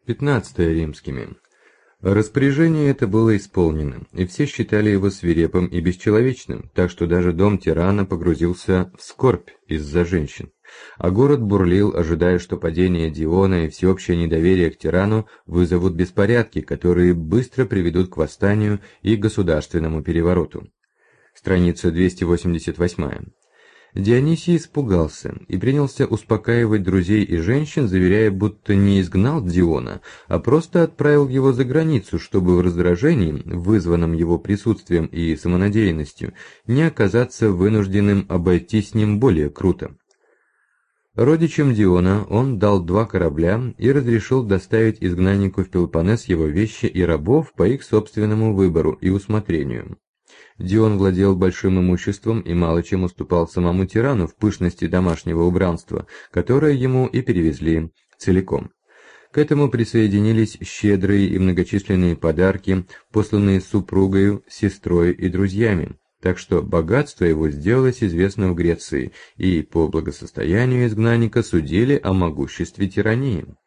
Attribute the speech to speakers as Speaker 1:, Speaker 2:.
Speaker 1: 15 римскими. Распоряжение это было исполнено, и все считали его свирепым и бесчеловечным, так что даже дом тирана погрузился в скорбь из-за женщин. А город бурлил, ожидая, что падение Диона и всеобщее недоверие к тирану вызовут беспорядки, которые быстро приведут к восстанию и государственному перевороту. Страница 288. Дионисий испугался и принялся успокаивать друзей и женщин, заверяя, будто не изгнал Диона, а просто отправил его за границу, чтобы в раздражении, вызванном его присутствием и самонадеянностью, не оказаться вынужденным обойтись с ним более круто. Родичам Диона он дал 2 корабля и разрешил доставить изгнаннику в Пелопоннес его вещи и рабов по их собственному выбору и усмотрению. Дион владел большим имуществом и мало чем уступал самому тирану в пышности домашнего убранства, которое ему и перевезли целиком. К этому присоединились щедрые и многочисленные подарки, посланные супругою, сестрой и друзьями, так что богатство его сделалось известно в Греции, и по благосостоянию изгнанника судили о могуществе тирании.